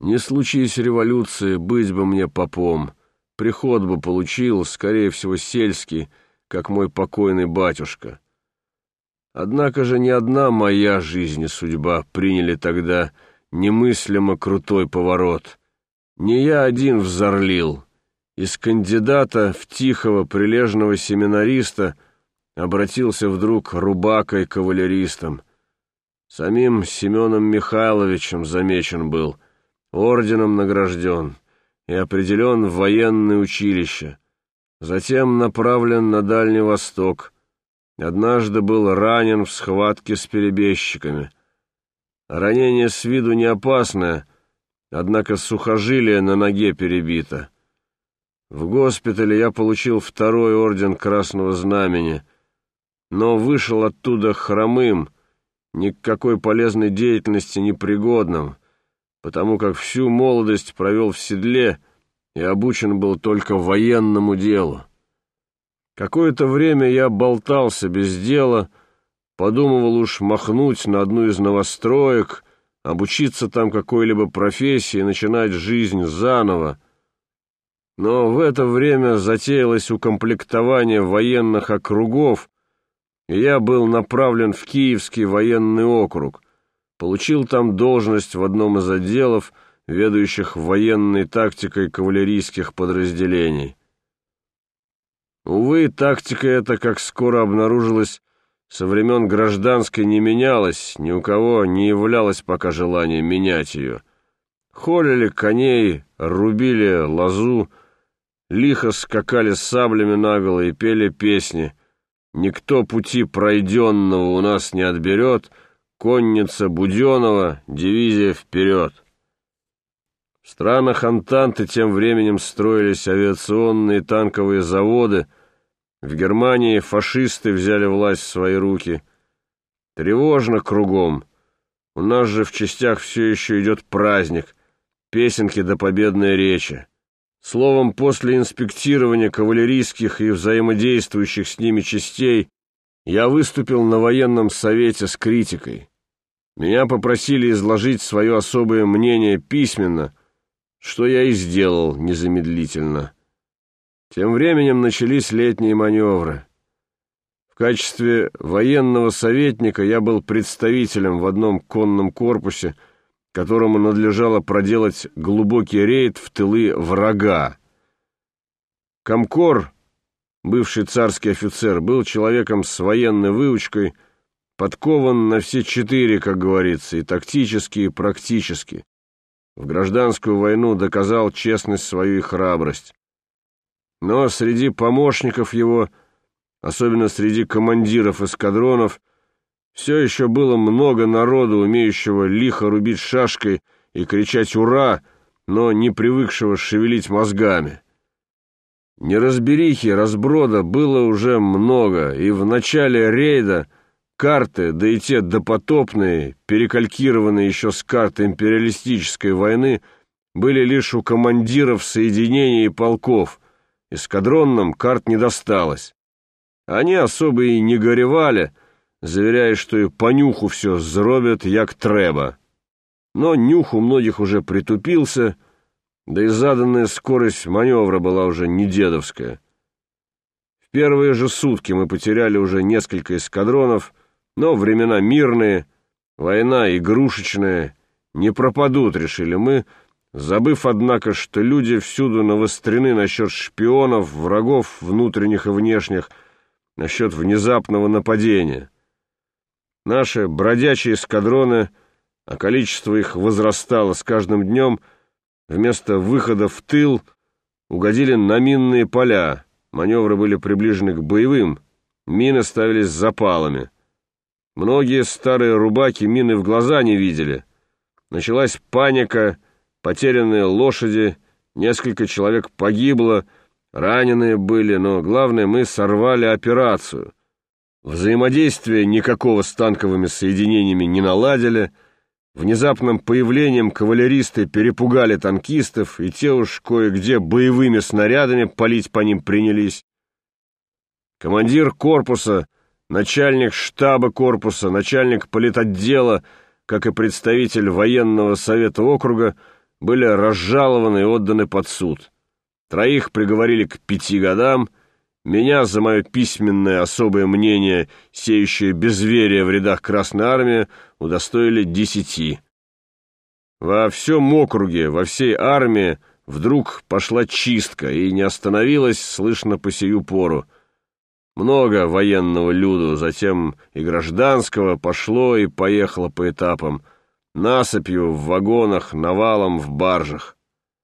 Не случись революции, быть бы мне попом. Приход бы получил, скорее всего, сельский, как мой покойный батюшка. Однако же ни одна моя жизнь и судьба приняли тогда немыслимо крутой поворот. Не я один взорлил. Из кандидата в тихого прилежного семинариста обратился вдруг рубакой-кавалеристом. Самим Семеном Михайловичем замечен был, орденом награжден и определен в военное училище. Затем направлен на Дальний Восток. Однажды был ранен в схватке с перебежчиками. Ранение с виду не опасное, однако сухожилие на ноге перебито. В госпитале я получил 2-й орден Красного Знамени, но вышел оттуда хромым, ни к какой полезной деятельности непригодным, потому как всю молодость провел в седле и обучен был только военному делу. Какое-то время я болтался без дела, подумывал уж махнуть на одну из новостроек, обучиться там какой-либо профессии и начинать жизнь заново. Но в это время затеялось укомплектование военных округов, и я был направлен в Киевский военный округ, получил там должность в одном из отделов, ведающих военной тактикой кавалерийских подразделений. Увы, тактика эта, как скоро обнаружилось, со времен гражданской не менялась, ни у кого не являлось пока желания менять ее. Холили коней, рубили лозу, лихо скакали саблями наголо и пели песни. «Никто пути пройденного у нас не отберет, конница Буденова, дивизия вперед!» В странах Антанты тем временем строились авиационные и танковые заводы. В Германии фашисты взяли власть в свои руки. Тревожно кругом. У нас же в частях все еще идет праздник, песенки да победные речи. Словом, после инспектирования кавалерийских и взаимодействующих с ними частей я выступил на военном совете с критикой. Меня попросили изложить свое особое мнение письменно, что я и сделал незамедлительно. Тем временем начались летние маневры. В качестве военного советника я был представителем в одном конном корпусе, которому надлежало проделать глубокий рейд в тылы врага. Комкор, бывший царский офицер, был человеком с военной выучкой, подкован на все 4, как говорится, и тактически, и практически. В гражданскую войну доказал честность свою и храбрость. Но среди помощников его, особенно среди командиров эскадронов, все еще было много народу, умеющего лихо рубить шашкой и кричать «Ура!», но не привыкшего шевелить мозгами. Неразберихи, разброда было уже много, и в начале рейда карты, да и те допотопные, перекалькированные еще с карт империалистической войны, были лишь у командиров соединений и полков. Эскадронным карт не досталось. Они особо и не горевали, заверяя, что и по нюху все зробят, як треба. Но нюх у многих уже притупился, да и заданная скорость маневра была уже не дедовская. В первые же сутки мы потеряли уже несколько эскадронов, но времена мирные, война игрушечная, не пропадут, решили мы, забыв, однако, что люди всюду навострены насчет шпионов, врагов внутренних и внешних, насчет внезапного нападения. Наши бродячие эскадроны, а количество их возрастало с каждым днем, вместо выхода в тыл угодили на минные поля, маневры были приближены к боевым, мины ставились запалами. Многие старые рубаки мины в глаза не видели. Началась паника, потерянные лошади, несколько человек погибло, раненые были, но главное, мы сорвали операцию. Взаимодействия никакого с танковыми соединениями не наладили. Внезапным появлением кавалеристы перепугали танкистов, и те уж кое-где боевыми снарядами палить по ним принялись. Командир корпуса, начальник штаба корпуса, начальник политотдела, как и представитель военного совета округа, были разжалованы и отданы под суд. 3 приговорили к 5 годам, меня за мое письменное особое мнение, сеющее безверие в рядах Красной Армии, удостоили 10. Во всем округе, во всей армии вдруг пошла чистка и не остановилась, слышно по сию пору. Много военного люду, затем и гражданского пошло и поехало по этапам, насыпью в вагонах, навалом в баржах.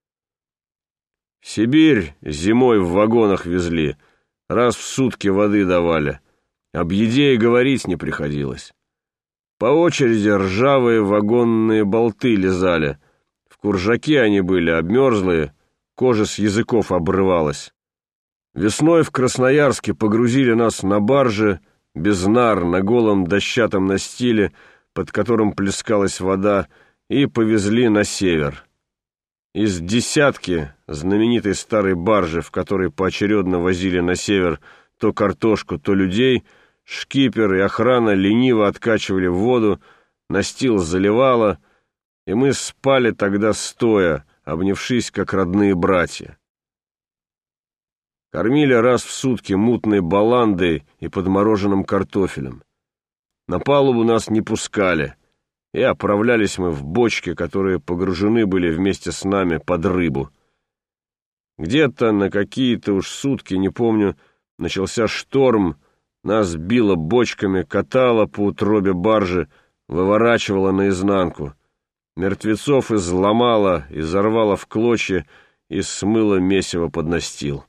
В Сибирь зимой в вагонах везли, раз в сутки воды давали, об еде и говорить не приходилось. По очереди ржавые вагонные болты лизали, в куржаке они были обмерзлые, кожа с языков обрывалась. Весной в Красноярске погрузили нас на барже, без нар, на голом дощатом настиле, под которым плескалась вода, и повезли на север. Из «десятки» знаменитой старой баржи, в которой поочередно возили на север то картошку, то людей, шкипер и охрана лениво откачивали в воду, настил заливало, и мы спали тогда стоя, обнявшись, как родные братья. Кормили раз в сутки мутной баландой и подмороженным картофелем. На палубу нас не пускали, и отправлялись мы в бочки, которые погружены были вместе с нами под рыбу. Где-то на какие-то уж сутки, не помню, начался шторм, нас било бочками, катало по утробе баржи, выворачивало наизнанку. Мертвецов изломало, изорвало в клочья и смыло месиво под настил.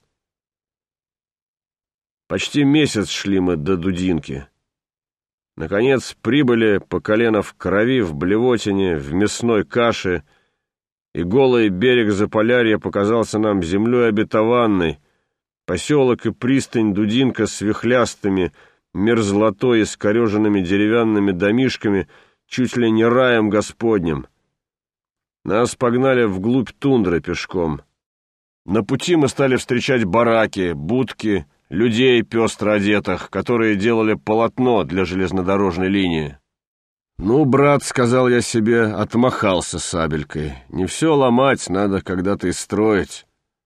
Почти месяц шли мы до Дудинки. Наконец прибыли по колено в крови, в блевотине, в мясной каше, и голый берег Заполярья показался нам землей обетованной, поселок и пристань Дудинка с вихлястыми, мерзлотой и скореженными деревянными домишками, чуть ли не раем Господним. Нас погнали вглубь тундры пешком. На пути мы стали встречать бараки, будки, людей пестро одетых, которые делали полотно для железнодорожной линии. «Ну, брат, — сказал я себе, — отмахался сабелькой. Не все ломать, надо когда-то и строить».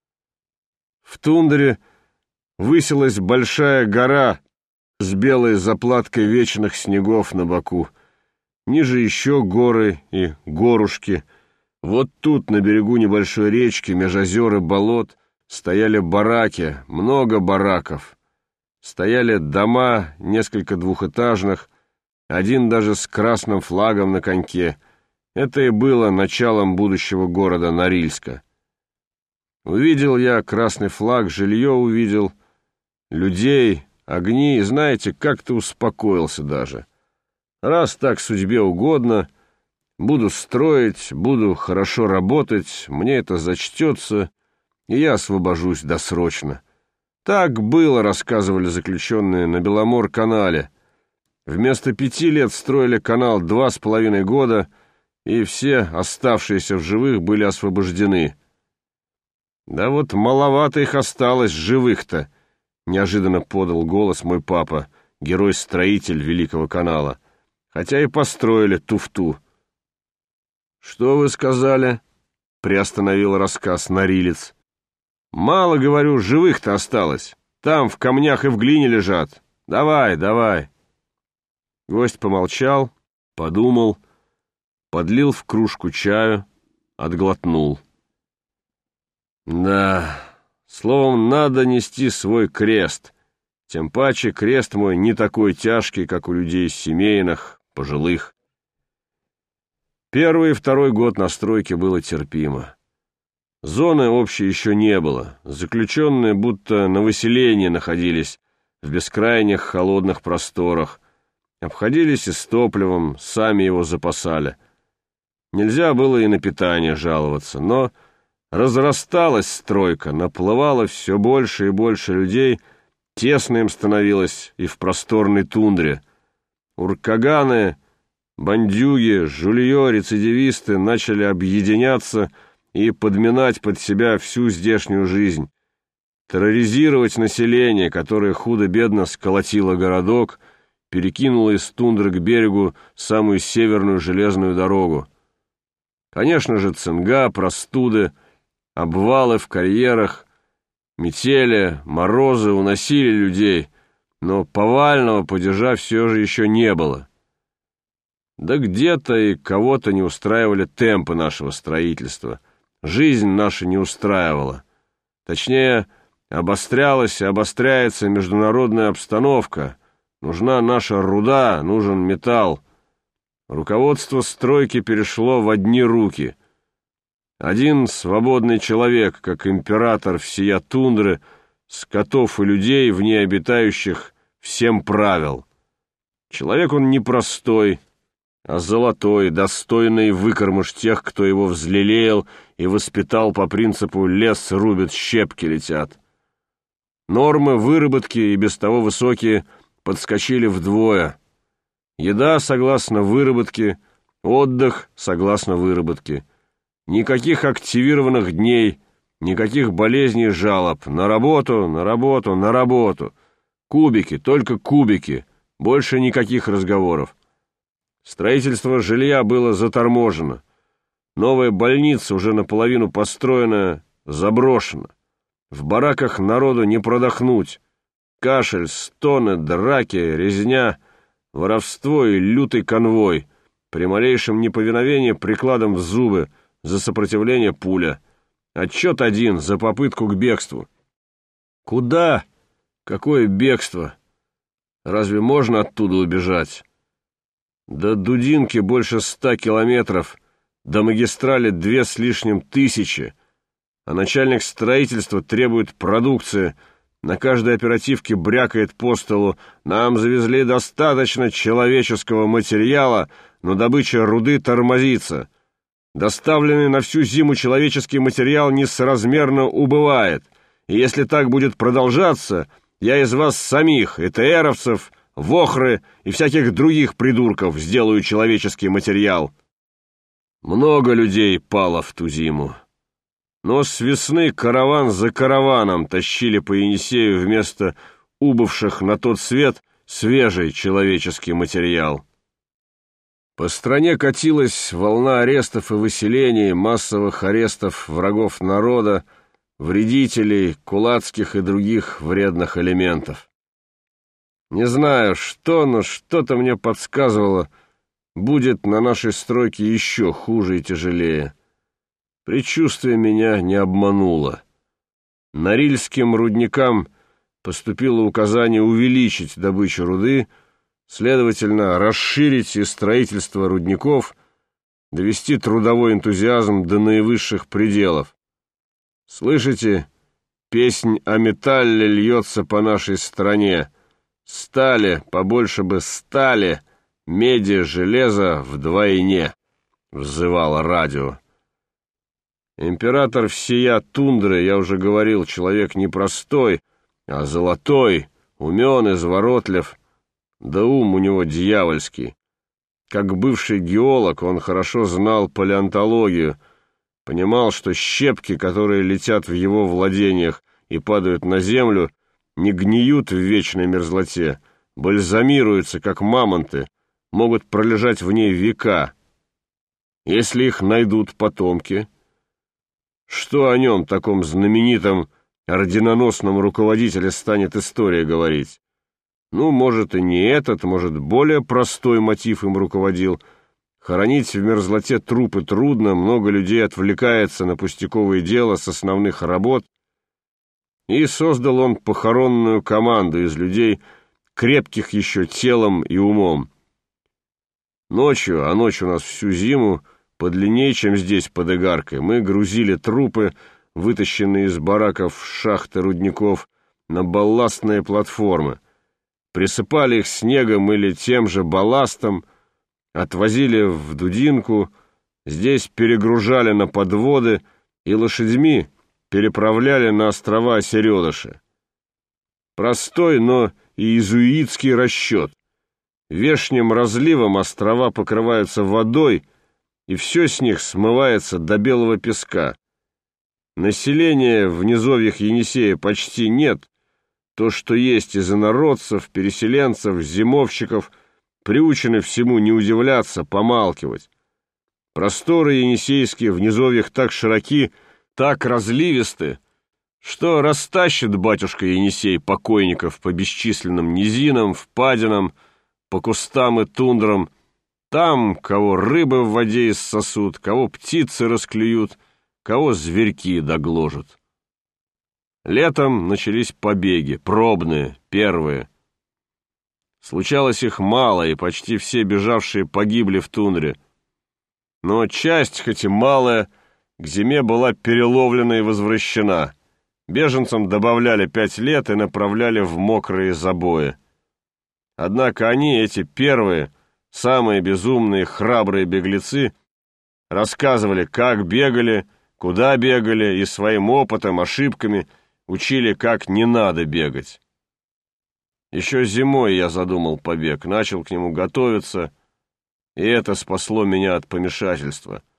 В тундре высилась большая гора с белой заплаткой вечных снегов на боку. Ниже еще горы и горушки. Вот тут, на берегу небольшой речки, меж озер и болот, стояли бараки, много бараков. Стояли дома, несколько двухэтажных, один даже с красным флагом на коньке. Это и было началом будущего города Норильска. Увидел я красный флаг, жилье увидел, людей, огни, и, знаете, как-то успокоился даже. Раз так судьбе угодно, буду строить, буду хорошо работать, мне это зачтется, и я освобожусь досрочно. Так было, рассказывали заключенные на Беломор-канале. Вместо 5 лет строили канал 2,5 года, и все оставшиеся в живых были освобождены. Да вот маловато их осталось, живых-то, неожиданно подал голос мой папа, герой-строитель Великого канала, хотя и построили туфту. «Что вы сказали?» — приостановил рассказ норилец. «Мало, говорю, живых-то осталось. Там в камнях и в глине лежат. Давай, давай». Гость помолчал, подумал, подлил в кружку чаю, отглотнул. «Да, словом, надо нести свой крест. Тем паче крест мой не такой тяжкий, как у людей семейных, пожилых». Первый и второй год на стройке было терпимо. Зоны общей еще не было. Заключенные будто на выселении находились в бескрайних холодных просторах. Обходились и с топливом, сами его запасали. Нельзя было и на питание жаловаться, но разрасталась стройка, наплывало все больше и больше людей, тесно им становилось и в просторной тундре. Уркаганы, бандюги, жулье, рецидивисты начали объединяться и подминать под себя всю здешнюю жизнь, терроризировать население, которое худо-бедно сколотило городок, перекинуло из тундры к берегу самую северную железную дорогу. Конечно же, цинга, простуды, обвалы в карьерах, метели, морозы уносили людей, но повального падежа все же еще не было. Да где-то и кого-то не устраивали темпы нашего строительства. Жизнь наша не устраивала. Точнее, обострялась и обостряется международная обстановка. Нужна наша руда, нужен металл. Руководство стройки перешло в одни руки. Один свободный человек, как император всея тундры, скотов и людей в ней обитающих, всем правил. Человек он непростой, а золотой, достойный выкормыш тех, кто его взлелеял и воспитал по принципу «лес рубит, щепки летят». Нормы выработки, и без того высокие, подскочили вдвое. Еда согласно выработке, отдых согласно выработке. Никаких активированных дней, никаких болезней и жалоб. На работу, на работу, на работу. Кубики, только кубики. Больше никаких разговоров. Строительство жилья было заторможено. Новая больница, уже наполовину построена, заброшена. В бараках народу не продохнуть. Кашель, стоны, драки, резня, воровство и лютый конвой. При малейшем неповиновении прикладом в зубы, за сопротивление пуля. Отчет один за попытку к бегству. Куда? Какое бегство? Разве можно оттуда убежать? До Дудинки больше 100 километров, до магистрали 2 с лишним тысячи, а начальник строительства требует продукции, на каждой оперативке брякает по столу: «Нам завезли достаточно человеческого материала, но добыча руды тормозится. Доставленный на всю зиму человеческий материал несоразмерно убывает, и если так будет продолжаться, я из вас самих, ЭТРовцев, вохры и всяких других придурков сделаю человеческий материал». Много людей пало в ту зиму. Но с весны караван за караваном тащили по Енисею вместо убывших на тот свет свежий человеческий материал. По стране катилась волна арестов и выселений, массовых арестов врагов народа, вредителей, кулацких и других вредных элементов. Не знаю, что, но что-то мне подсказывало, будет на нашей стройке еще хуже и тяжелее. Предчувствие меня не обмануло. Норильским рудникам поступило указание увеличить добычу руды, следовательно, расширить и строительство рудников, довести трудовой энтузиазм до наивысших пределов. Слышите, песнь о металле льется по нашей стране. Стали, побольше бы стали, меди, железа вдвойне, взывало радио. Император всея тундры, я уже говорил, человек не простой, а золотой, умен, изворотлив, да ум у него дьявольский. Как бывший геолог он хорошо знал палеонтологию, понимал, что щепки, которые летят в его владениях и падают на землю, не гниют в вечной мерзлоте, бальзамируются, как мамонты, могут пролежать в ней века. Если их найдут потомки, что о нем, таком знаменитом орденоносном руководителе, станет история говорить? Ну, может, и не этот, может, более простой мотив им руководил. Хоронить в мерзлоте трупы трудно, много людей отвлекается на пустяковые дела с основных работ. И создал он похоронную команду из людей, крепких еще телом и умом. Ночью, а ночь у нас всю зиму, подлиннее, чем здесь под Игаркой, мы грузили трупы, вытащенные из бараков шахты рудников, на балластные платформы, присыпали их снегом или тем же балластом, отвозили в Дудинку, здесь перегружали на подводы и лошадьми переправляли на острова Середыши. Простой, но и иезуитский расчет. Вешним разливом острова покрываются водой, и все с них смывается до белого песка. Населения в низовьях Енисея почти нет. То, что есть из инородцев, переселенцев, зимовщиков, приучены всему не удивляться, помалкивать. Просторы Енисейские в низовьях так широки, так разливисты, что растащит батюшка Енисей покойников по бесчисленным низинам, впадинам, по кустам и тундрам. Там кого рыбы в воде иссосут, кого птицы расклюют, кого зверьки догложат. Летом начались побеги, пробные, первые. Случалось их мало, и почти все бежавшие погибли в тундре. Но часть, хоть и малая, к зиме была переловлена и возвращена. Беженцам добавляли 5 лет и направляли в мокрые забои. Однако они, эти первые, самые безумные, храбрые беглецы, рассказывали, как бегали, куда бегали, и своим опытом, ошибками учили, как не надо бегать. Еще зимой я задумал побег, начал к нему готовиться, и это спасло меня от помешательства.